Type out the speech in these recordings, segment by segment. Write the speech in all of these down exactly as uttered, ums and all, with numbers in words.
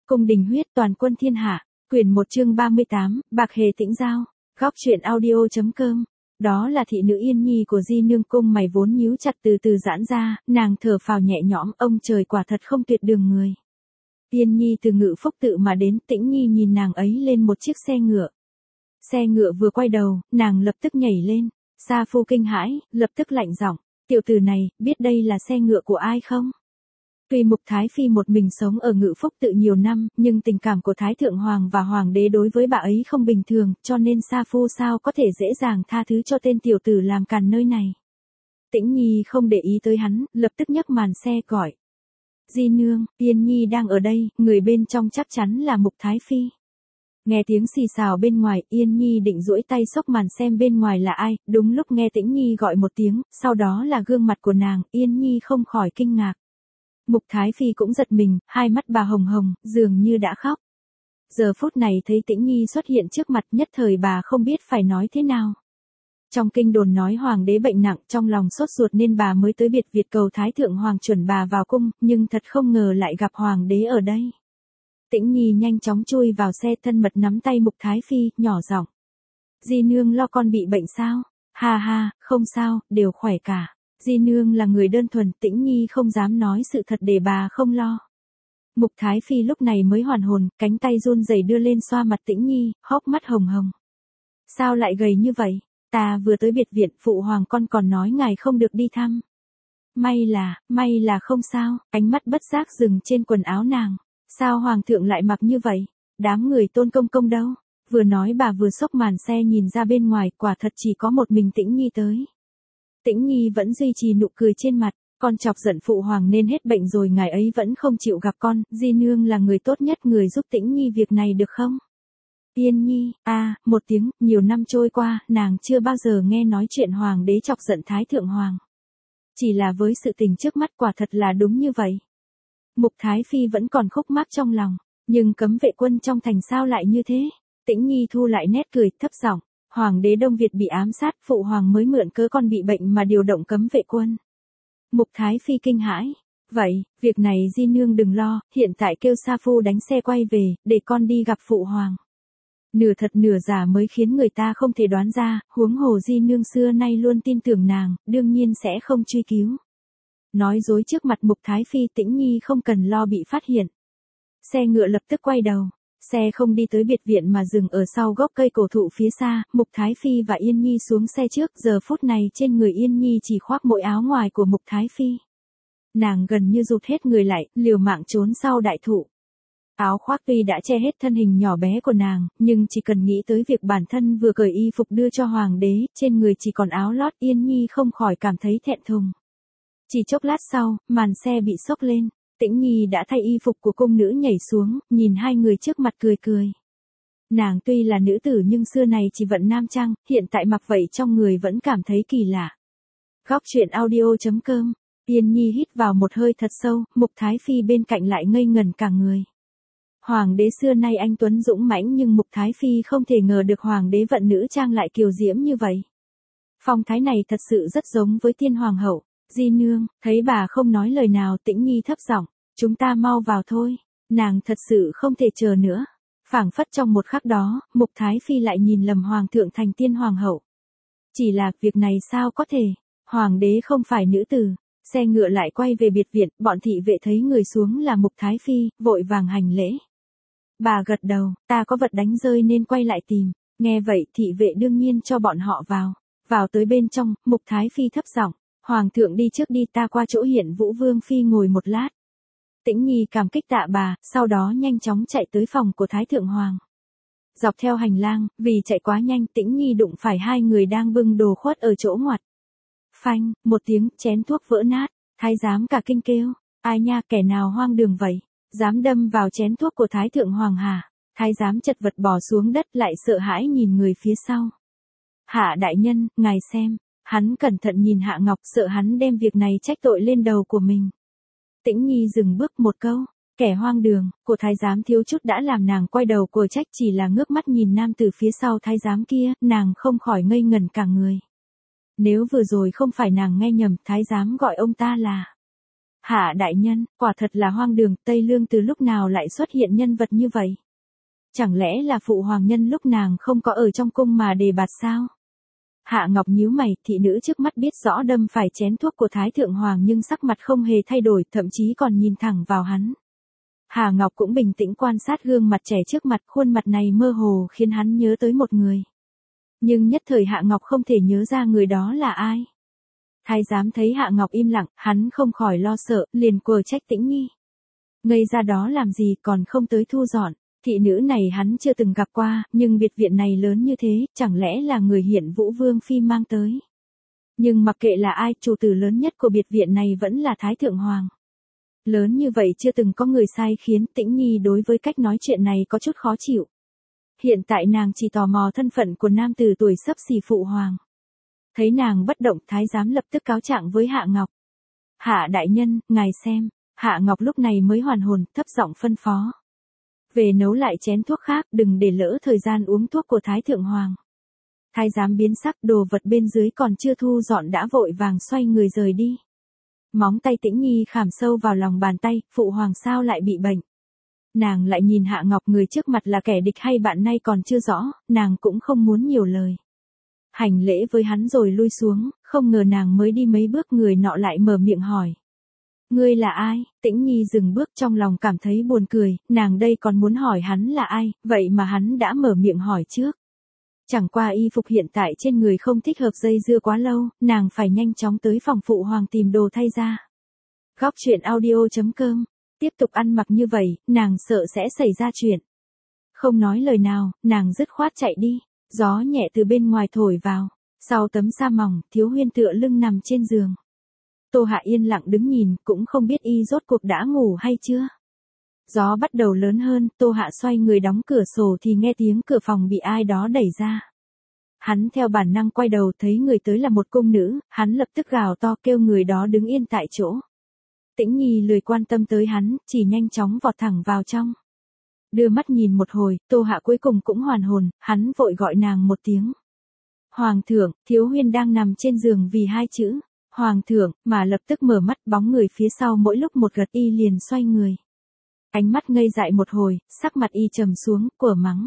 Cung đình huyết toàn quân thiên hạ, quyển một chương ba mươi tám, Bạc Hề Tĩnh Giao, góc truyện audio.com. Đó là thị nữ Yên Nhi của Di Nương cung mày vốn nhíu chặt từ từ giãn ra, nàng thở phào nhẹ nhõm, ông trời quả thật không tuyệt đường người. Yên Nhi từ Ngự Phúc tự mà đến, Tĩnh Nhi nhìn nàng ấy lên một chiếc xe ngựa. Xe ngựa vừa quay đầu, nàng lập tức nhảy lên, Sa Phu kinh hãi, lập tức lạnh giọng, tiểu tử này, biết đây là xe ngựa của ai không? Tuy Mục Thái Phi một mình sống ở Ngự Phúc tự nhiều năm, nhưng tình cảm của Thái Thượng Hoàng và Hoàng đế đối với bà ấy không bình thường, cho nên Sa Phu sao có thể dễ dàng tha thứ cho tên tiểu tử làm càn nơi này. Tĩnh Nhi không để ý tới hắn, lập tức nhấc màn xe gọi. Di Nương, Yên Nhi đang ở đây, người bên trong chắc chắn là Mục Thái Phi. Nghe tiếng xì xào bên ngoài, Yên Nhi định duỗi tay xốc màn xem bên ngoài là ai, đúng lúc nghe Tĩnh Nhi gọi một tiếng, sau đó là gương mặt của nàng, Yên Nhi không khỏi kinh ngạc. Mục Thái Phi cũng giật mình, hai mắt bà hồng hồng, dường như đã khóc. Giờ phút này thấy Tĩnh Nhi xuất hiện trước mặt, nhất thời bà không biết phải nói thế nào. Trong kinh đồn nói Hoàng đế bệnh nặng, trong lòng sốt ruột nên bà mới tới biệt Việt cầu Thái Thượng Hoàng chuẩn bà vào cung, nhưng thật không ngờ lại gặp Hoàng đế ở đây. Tĩnh Nhi nhanh chóng chui vào xe, thân mật nắm tay Mục Thái Phi, nhỏ giọng. Di Nương lo con bị bệnh sao? Ha ha, không sao, đều khỏe cả. Di Nương là người đơn thuần, Tĩnh Nhi không dám nói sự thật để bà không lo. Mục Thái Phi lúc này mới hoàn hồn, cánh tay run rẩy đưa lên xoa mặt Tĩnh Nhi, hốc mắt hồng hồng. Sao lại gầy như vậy? Ta vừa tới biệt viện, phụ hoàng con còn nói ngài không được đi thăm. May là, may là không sao, ánh mắt bất giác dừng trên quần áo nàng. Sao hoàng thượng lại mặc như vậy? Đám người Tôn công công đâu? Vừa nói bà vừa xốc màn xe nhìn ra bên ngoài, quả thật chỉ có một mình Tĩnh Nhi tới. Tĩnh Nhi vẫn duy trì nụ cười trên mặt, con chọc giận phụ hoàng nên hết bệnh rồi ngài ấy vẫn không chịu gặp con, Di Nương là người tốt nhất, người giúp Tĩnh Nhi việc này được không? Yên Nhi, a, à, một tiếng, nhiều năm trôi qua, nàng chưa bao giờ nghe nói chuyện hoàng đế chọc giận Thái Thượng Hoàng. Chỉ là với sự tình trước mắt quả thật là đúng như vậy. Mục Thái Phi vẫn còn khúc mắc trong lòng, nhưng cấm vệ quân trong thành sao lại như thế? Tĩnh Nhi thu lại nét cười, thấp giọng. Hoàng đế Đông Việt bị ám sát, phụ hoàng mới mượn cớ con bị bệnh mà điều động cấm vệ quân. Mục Thái Phi kinh hãi. Vậy, việc này Di Nương đừng lo, hiện tại kêu Sa Phu đánh xe quay về, để con đi gặp phụ hoàng. Nửa thật nửa giả mới khiến người ta không thể đoán ra, huống hồ Di Nương xưa nay luôn tin tưởng nàng, đương nhiên sẽ không truy cứu. Nói dối trước mặt Mục Thái Phi, Tĩnh Nhi không cần lo bị phát hiện. Xe ngựa lập tức quay đầu. Xe không đi tới biệt viện mà dừng ở sau gốc cây cổ thụ phía xa, Mục Thái Phi và Yên Nhi xuống xe trước, giờ phút này trên người Yên Nhi chỉ khoác mỗi áo ngoài của Mục Thái Phi. Nàng gần như rụt hết người lại, liều mạng trốn sau đại thụ. Áo khoác tuy đã che hết thân hình nhỏ bé của nàng, nhưng chỉ cần nghĩ tới việc bản thân vừa cởi y phục đưa cho Hoàng đế, trên người chỉ còn áo lót, Yên Nhi không khỏi cảm thấy thẹn thùng. Chỉ chốc lát sau, màn xe bị xốc lên. Tĩnh Nhi đã thay y phục của cung nữ nhảy xuống, nhìn hai người trước mặt cười cười. Nàng tuy là nữ tử nhưng xưa này chỉ vận nam trang, hiện tại mặc vậy trong người vẫn cảm thấy kỳ lạ. Góc truyện audio.com, Yên Nhi hít vào một hơi thật sâu, Mục Thái Phi bên cạnh lại ngây ngẩn cả người. Hoàng đế xưa nay anh tuấn dũng mãnh nhưng Mục Thái Phi không thể ngờ được hoàng đế vận nữ trang lại kiều diễm như vậy. Phong thái này thật sự rất giống với tiên hoàng hậu. Di Nương, thấy bà không nói lời nào, Tĩnh Nhi thấp giọng, chúng ta mau vào thôi, nàng thật sự không thể chờ nữa. Phảng phất trong một khắc đó, Mục Thái Phi lại nhìn lầm hoàng thượng thành tiên hoàng hậu. Chỉ là, việc này sao có thể, hoàng đế không phải nữ tử. Xe ngựa lại quay về biệt viện, bọn thị vệ thấy người xuống là Mục Thái Phi, vội vàng hành lễ. Bà gật đầu, ta có vật đánh rơi nên quay lại tìm, nghe vậy thị vệ đương nhiên cho bọn họ vào. Vào tới bên trong, Mục Thái Phi thấp giọng. Hoàng thượng đi trước đi, ta qua chỗ Hiển Vũ Vương Phi ngồi một lát. Tĩnh Nhi cảm kích tạ bà, sau đó nhanh chóng chạy tới phòng của Thái Thượng Hoàng. Dọc theo hành lang, vì chạy quá nhanh, Tĩnh Nhi đụng phải hai người đang bưng đồ khuất ở chỗ ngoặt. Phanh, một tiếng, chén thuốc vỡ nát, thái giám cả kinh kêu, ai nha, kẻ nào hoang đường vậy, dám đâm vào chén thuốc của Thái Thượng Hoàng hả? Thái giám chật vật bỏ xuống đất lại sợ hãi nhìn người phía sau. Hạ đại nhân, ngài xem. Hắn cẩn thận nhìn Hạ Ngọc, sợ hắn đem việc này trách tội lên đầu của mình. Tĩnh Nhi dừng bước một câu, kẻ hoang đường, của thái giám thiếu chút đã làm nàng quay đầu của trách, chỉ là ngước mắt nhìn nam từ phía sau thái giám kia, nàng không khỏi ngây ngẩn cả người. Nếu vừa rồi không phải nàng nghe nhầm, thái giám gọi ông ta là Hạ đại nhân, quả thật là hoang đường, Tây Lương từ lúc nào lại xuất hiện nhân vật như vậy? Chẳng lẽ là phụ hoàng nhân lúc nàng không có ở trong cung mà đề bạt sao? Hạ Ngọc nhíu mày, thị nữ trước mắt biết rõ đâm phải chén thuốc của Thái Thượng Hoàng nhưng sắc mặt không hề thay đổi, thậm chí còn nhìn thẳng vào hắn. Hạ Ngọc cũng bình tĩnh quan sát gương mặt trẻ trước mặt, khuôn mặt này mơ hồ khiến hắn nhớ tới một người. Nhưng nhất thời Hạ Ngọc không thể nhớ ra người đó là ai. Thái giám thấy Hạ Ngọc im lặng, hắn không khỏi lo sợ, liền quờ trách Tĩnh Nhi. Ngây ra đó làm gì còn không tới thu dọn. Thị nữ này hắn chưa từng gặp qua, nhưng biệt viện này lớn như thế, chẳng lẽ là người hiện Vũ Vương Phi mang tới. Nhưng mặc kệ là ai, chủ tử lớn nhất của biệt viện này vẫn là Thái Thượng Hoàng. Lớn như vậy chưa từng có người sai khiến Tĩnh Nhi đối với cách nói chuyện này có chút khó chịu. Hiện tại nàng chỉ tò mò thân phận của nam tử tuổi sắp xỉ phụ hoàng. Thấy nàng bất động, thái giám lập tức cáo trạng với Hạ Ngọc. Hạ đại nhân, ngài xem. Hạ Ngọc lúc này mới hoàn hồn, thấp giọng phân phó. Về nấu lại chén thuốc khác, đừng để lỡ thời gian uống thuốc của Thái Thượng Hoàng. Thái giám biến sắc, đồ vật bên dưới còn chưa thu dọn đã vội vàng xoay người rời đi. Móng tay Tĩnh Nhi khảm sâu vào lòng bàn tay, phụ hoàng sao lại bị bệnh. Nàng lại nhìn Hạ Ngọc, người trước mặt là kẻ địch hay bạn nay còn chưa rõ, nàng cũng không muốn nhiều lời. Hành lễ với hắn rồi lui xuống, không ngờ nàng mới đi mấy bước người nọ lại mở miệng hỏi. Ngươi là ai? Tĩnh Nhi dừng bước, trong lòng cảm thấy buồn cười, nàng đây còn muốn hỏi hắn là ai, vậy mà hắn đã mở miệng hỏi trước. Chẳng qua y phục hiện tại trên người không thích hợp dây dưa quá lâu, nàng phải nhanh chóng tới phòng phụ hoàng tìm đồ thay ra. Góc truyện audio chấm com, tiếp tục ăn mặc như vậy, nàng sợ sẽ xảy ra chuyện. Không nói lời nào, nàng dứt khoát chạy đi, gió nhẹ từ bên ngoài thổi vào, sau tấm sa mỏng, Thiếu Huyên tựa lưng nằm trên giường. Tô Hạ yên lặng đứng nhìn, cũng không biết y rốt cuộc đã ngủ hay chưa. Gió bắt đầu lớn hơn, Tô Hạ xoay người đóng cửa sổ thì nghe tiếng cửa phòng bị ai đó đẩy ra. Hắn theo bản năng quay đầu thấy người tới là một cung nữ, hắn lập tức gào to kêu người đó đứng yên tại chỗ. Tĩnh Nhi lười quan tâm tới hắn, chỉ nhanh chóng vọt thẳng vào trong. Đưa mắt nhìn một hồi, Tô Hạ cuối cùng cũng hoàn hồn, hắn vội gọi nàng một tiếng. Hoàng thượng, Thiếu Huyên đang nằm trên giường vì hai chữ. Hoàng thượng, mà lập tức mở mắt, bóng người phía sau mỗi lúc một gật, y liền xoay người. Ánh mắt ngây dại một hồi, sắc mặt y trầm xuống, quở mắng.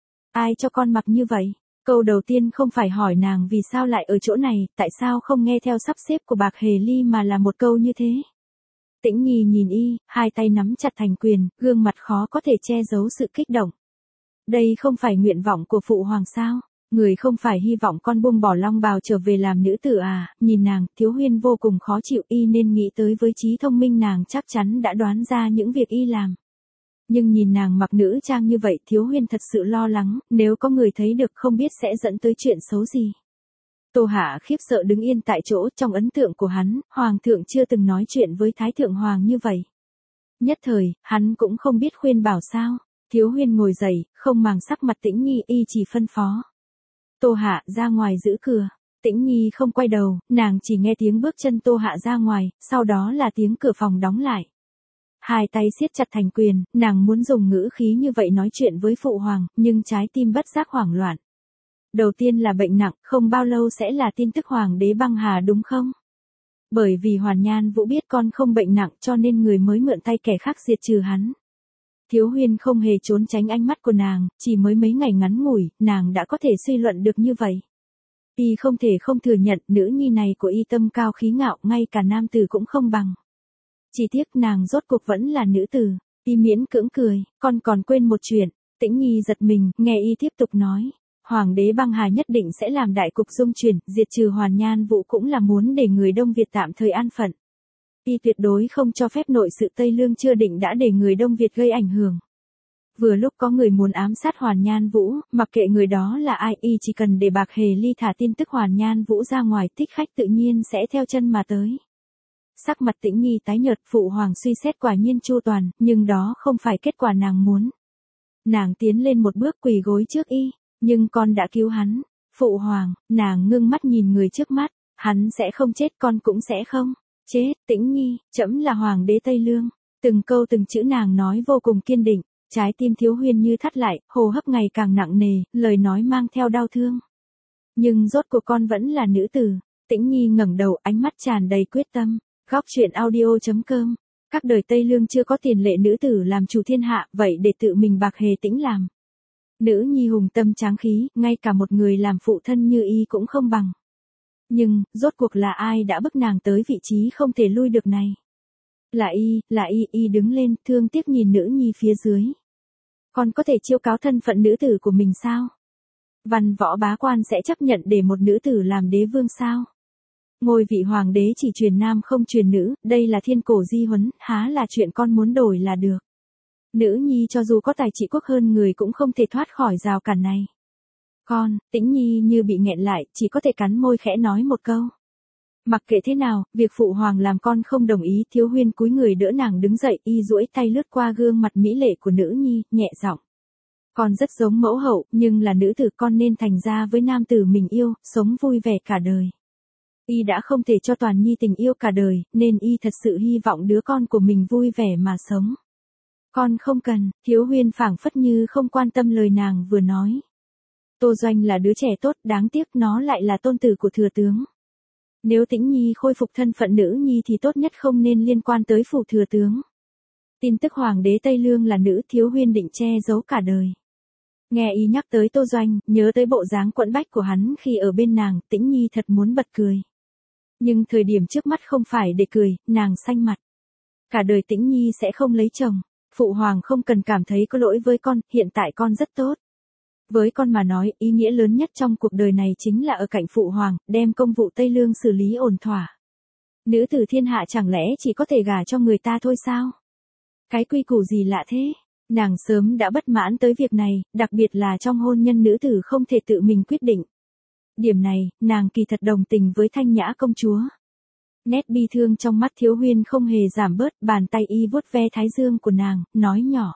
Ai cho con mặc như vậy? Câu đầu tiên không phải hỏi nàng vì sao lại ở chỗ này, tại sao không nghe theo sắp xếp của Bạc Hề Ly mà là một câu như thế. Tĩnh Nhi nhìn y, hai tay nắm chặt thành quyền, gương mặt khó có thể che giấu sự kích động. Đây không phải nguyện vọng của phụ hoàng sao? Người không phải hy vọng con buông bỏ long bào trở về làm nữ tử à? Nhìn nàng, Thiếu Huyên vô cùng khó chịu, y nên nghĩ tới với trí thông minh nàng chắc chắn đã đoán ra những việc y làm. Nhưng nhìn nàng mặc nữ trang như vậy, Thiếu Huyên thật sự lo lắng, nếu có người thấy được không biết sẽ dẫn tới chuyện xấu gì. Tô Hạ khiếp sợ đứng yên tại chỗ, trong ấn tượng của hắn, Hoàng thượng chưa từng nói chuyện với Thái Thượng Hoàng như vậy. Nhất thời, hắn cũng không biết khuyên bảo sao. Thiếu Huyên ngồi dậy, không màng sắc mặt Tĩnh Nhi, y chỉ phân phó. Tô Hạ ra ngoài giữ cửa. Tĩnh Nhi không quay đầu, nàng chỉ nghe tiếng bước chân Tô Hạ ra ngoài, sau đó là tiếng cửa phòng đóng lại. Hai tay siết chặt thành quyền, nàng muốn dùng ngữ khí như vậy nói chuyện với phụ hoàng, nhưng trái tim bất giác hoảng loạn. Đầu tiên là bệnh nặng, không bao lâu sẽ là tin tức hoàng đế băng hà đúng không? Bởi vì Hoàn Nhan Vũ biết con không bệnh nặng cho nên người mới mượn tay kẻ khác diệt trừ hắn. Thiếu Huyên không hề trốn tránh ánh mắt của nàng, chỉ mới mấy ngày ngắn ngủi, nàng đã có thể suy luận được như vậy. Y không thể không thừa nhận nữ nhi này của y tâm cao khí ngạo, ngay cả nam tử cũng không bằng. Chỉ tiếc nàng rốt cuộc vẫn là nữ tử. Y miễn cưỡng cười, con còn quên một chuyện. Tĩnh Nhi giật mình, nghe y tiếp tục nói. Hoàng đế băng hà nhất định sẽ làm đại cục dung chuyển, diệt trừ Hoàn Nhan Vũ cũng là muốn để người Đông Việt tạm thời an phận. Y tuyệt đối không cho phép nội sự Tây Lương chưa định đã để người Đông Việt gây ảnh hưởng. Vừa lúc có người muốn ám sát Hoàn Nhan Vũ, mặc kệ người đó là ai, y chỉ cần để Bạc Hề Ly thả tin tức Hoàn Nhan Vũ ra ngoài, thích khách tự nhiên sẽ theo chân mà tới. Sắc mặt Tĩnh Nhi tái nhợt, phụ hoàng suy xét quả nhiên chu toàn, nhưng đó không phải kết quả nàng muốn. Nàng tiến lên một bước quỳ gối trước y, nhưng con đã cứu hắn. Phụ hoàng, nàng ngưng mắt nhìn người trước mắt, hắn sẽ không chết, con cũng sẽ không chết. Tĩnh Nhi, trẫm là hoàng đế Tây Lương. Từng câu từng chữ nàng nói vô cùng kiên định, trái tim Thiếu Huyên như thắt lại, hô hấp ngày càng nặng nề, lời nói mang theo đau thương. Nhưng rốt cuộc con vẫn là nữ tử. Tĩnh Nhi ngẩng đầu, ánh mắt tràn đầy quyết tâm. Góc truyện audio.com. Các đời Tây Lương chưa có tiền lệ nữ tử làm chủ thiên hạ, vậy để tự mình Bạc Hề Tĩnh làm. Nữ nhi hùng tâm tráng khí, ngay cả một người làm phụ thân như y cũng không bằng. Nhưng, rốt cuộc là ai đã bức nàng tới vị trí không thể lui được này? Là y, là y, y đứng lên, thương tiếc nhìn nữ nhi phía dưới. Con có thể chiêu cáo thân phận nữ tử của mình sao? Văn võ bá quan sẽ chấp nhận để một nữ tử làm đế vương sao? Ngôi vị hoàng đế chỉ truyền nam không truyền nữ, đây là thiên cổ di huấn, há là chuyện con muốn đổi là được. Nữ nhi cho dù có tài trị quốc hơn người cũng không thể thoát khỏi rào cản này. Con, Tĩnh Nhi như bị nghẹn lại, chỉ có thể cắn môi khẽ nói một câu. Mặc kệ thế nào, việc phụ hoàng làm con không đồng ý. Thiếu Huyên cúi người đỡ nàng đứng dậy, y duỗi tay lướt qua gương mặt mỹ lệ của nữ nhi, nhẹ giọng. Con rất giống mẫu hậu, nhưng là nữ tử, con nên thành ra với nam tử mình yêu, sống vui vẻ cả đời. Y đã không thể cho Toàn Nhi tình yêu cả đời, nên y thật sự hy vọng đứa con của mình vui vẻ mà sống. Con không cần. Thiếu Huyên phảng phất như không quan tâm lời nàng vừa nói. Tô Doanh là đứa trẻ tốt, đáng tiếc nó lại là tôn tử của thừa tướng. Nếu Tĩnh Nhi khôi phục thân phận nữ nhi thì tốt nhất không nên liên quan tới phủ thừa tướng. Tin tức hoàng đế Tây Lương là nữ, Thiếu Huyên định che giấu cả đời. Nghe y nhắc tới Tô Doanh, nhớ tới bộ dáng quẫn bách của hắn khi ở bên nàng, Tĩnh Nhi thật muốn bật cười. Nhưng thời điểm trước mắt không phải để cười, nàng xanh mặt. Cả đời Tĩnh Nhi sẽ không lấy chồng. Phụ hoàng không cần cảm thấy có lỗi với con, hiện tại con rất tốt. Với con mà nói, ý nghĩa lớn nhất trong cuộc đời này chính là ở cạnh phụ hoàng, đem công vụ Tây Lương xử lý ổn thỏa. Nữ tử thiên hạ chẳng lẽ chỉ có thể gả cho người ta thôi sao? Cái quy củ gì lạ thế? Nàng sớm đã bất mãn tới việc này, đặc biệt là trong hôn nhân nữ tử không thể tự mình quyết định. Điểm này, nàng kỳ thật đồng tình với Thanh Nhã công chúa. Nét bi thương trong mắt Thiếu Huyên không hề giảm bớt, bàn tay y vuốt ve thái dương của nàng, nói nhỏ.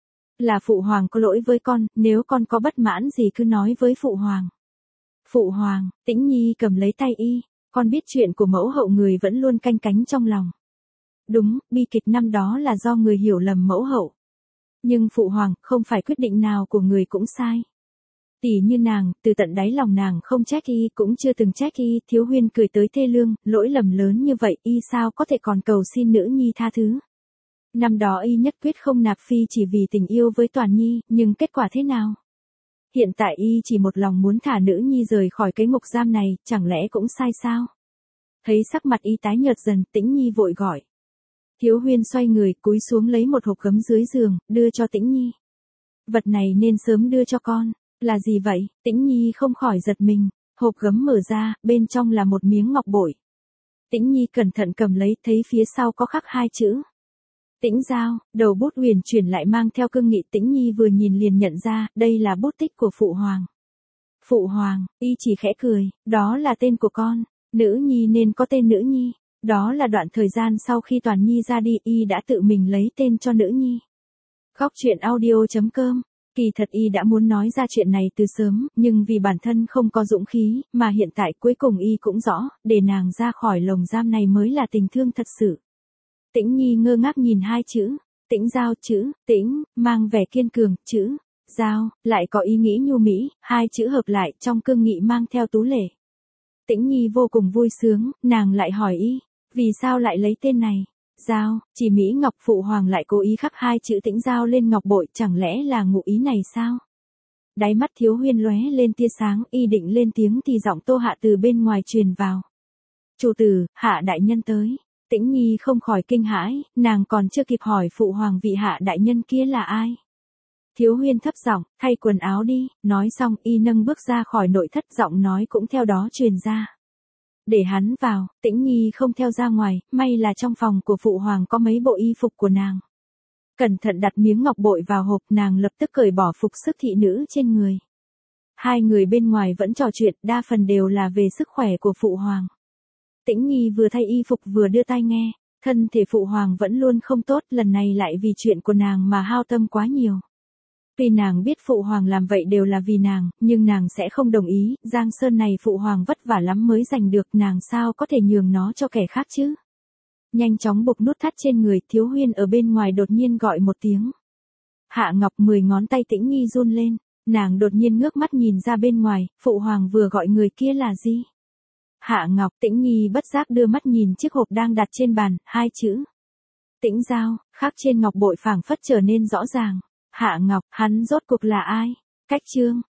Là phụ hoàng có lỗi với con, nếu con có bất mãn gì cứ nói với phụ hoàng. Phụ hoàng, Tĩnh Nhi cầm lấy tay y, con biết chuyện của mẫu hậu người vẫn luôn canh cánh trong lòng. Đúng, bi kịch năm đó là do người hiểu lầm mẫu hậu. Nhưng phụ hoàng, không phải quyết định nào của người cũng sai. Tỷ như nàng, từ tận đáy lòng nàng không trách y, cũng chưa từng trách y. Thiếu Huyên cười tới thê lương, lỗi lầm lớn như vậy y sao có thể còn cầu xin nữ nhi tha thứ. Năm đó y nhất quyết không nạp phi chỉ vì tình yêu với Toàn Nhi, nhưng kết quả thế nào? Hiện tại y chỉ một lòng muốn thả nữ nhi rời khỏi cái ngục giam này, chẳng lẽ cũng sai sao? Thấy sắc mặt y tái nhợt dần, Tĩnh Nhi vội gọi. Thiếu Huyên xoay người, cúi xuống lấy một hộp gấm dưới giường, đưa cho Tĩnh Nhi. Vật này nên sớm đưa cho con. Là gì vậy? Tĩnh Nhi không khỏi giật mình. Hộp gấm mở ra, bên trong là một miếng ngọc bội. Tĩnh Nhi cẩn thận cầm lấy, thấy phía sau có khắc hai chữ. Tĩnh Giao. Đầu bút huyền chuyển lại mang theo cương nghị. Tĩnh Nhi vừa nhìn liền nhận ra, đây là bút tích của phụ hoàng. Phụ hoàng, y chỉ khẽ cười, đó là tên của con. Nữ nhi nên có tên nữ nhi. Đó là đoạn thời gian sau khi Toàn Nhi ra đi, y đã tự mình lấy tên cho nữ nhi. Góc truyện audio.com. Kỳ thật y đã muốn nói ra chuyện này từ sớm, nhưng vì bản thân không có dũng khí, mà hiện tại cuối cùng y cũng rõ, để nàng ra khỏi lồng giam này mới là tình thương thật sự. Tĩnh Nhi ngơ ngác nhìn hai chữ, Tĩnh Giao, chữ, Tĩnh, mang vẻ kiên cường, chữ, Giao, lại có ý nghĩ nhu mỹ, hai chữ hợp lại trong cương nghị mang theo tú lệ. Tĩnh Nhi vô cùng vui sướng, nàng lại hỏi y, vì sao lại lấy tên này? Giao, chỉ Mỹ Ngọc. Phụ hoàng lại cố ý khắc hai chữ Tĩnh Giao lên ngọc bội, chẳng lẽ là ngụ ý này sao? Đáy mắt Thiếu Huyên lóe lên tia sáng, y định lên tiếng thì giọng Tô Hạ từ bên ngoài truyền vào. Chủ tử, Hạ đại nhân tới. Tĩnh Nhi không khỏi kinh hãi, nàng còn chưa kịp hỏi phụ hoàng vị Hạ đại nhân kia là ai. Thiếu Huyên thấp giọng, thay quần áo đi, nói xong y nâng bước ra khỏi nội thất, giọng nói cũng theo đó truyền ra. Để hắn vào. Tĩnh Nhi không theo ra ngoài, may là trong phòng của phụ hoàng có mấy bộ y phục của nàng. Cẩn thận đặt miếng ngọc bội vào hộp, nàng lập tức cởi bỏ phục sức thị nữ trên người. Hai người bên ngoài vẫn trò chuyện, đa phần đều là về sức khỏe của phụ hoàng. Tĩnh Nhi vừa thay y phục vừa đưa tai nghe, thân thể phụ hoàng vẫn luôn không tốt, lần này lại vì chuyện của nàng mà hao tâm quá nhiều. Tuy nàng biết phụ hoàng làm vậy đều là vì nàng, nhưng nàng sẽ không đồng ý, Giang Sơn này phụ hoàng vất vả lắm mới giành được, nàng sao có thể nhường nó cho kẻ khác chứ. Nhanh chóng buộc nút thắt trên người, Thiếu Huyên ở bên ngoài đột nhiên gọi một tiếng. Hạ Ngọc. Mười ngón tay Tĩnh Nhi run lên, nàng đột nhiên ngước mắt nhìn ra bên ngoài, phụ hoàng vừa gọi người kia là gì? Hạ Ngọc. Tĩnh Nhi bất giác đưa mắt nhìn chiếc hộp đang đặt trên bàn, hai chữ. Tĩnh Giao, khắc trên ngọc bội phảng phất trở nên rõ ràng. Hạ Ngọc, hắn rốt cuộc là ai? Cách chương.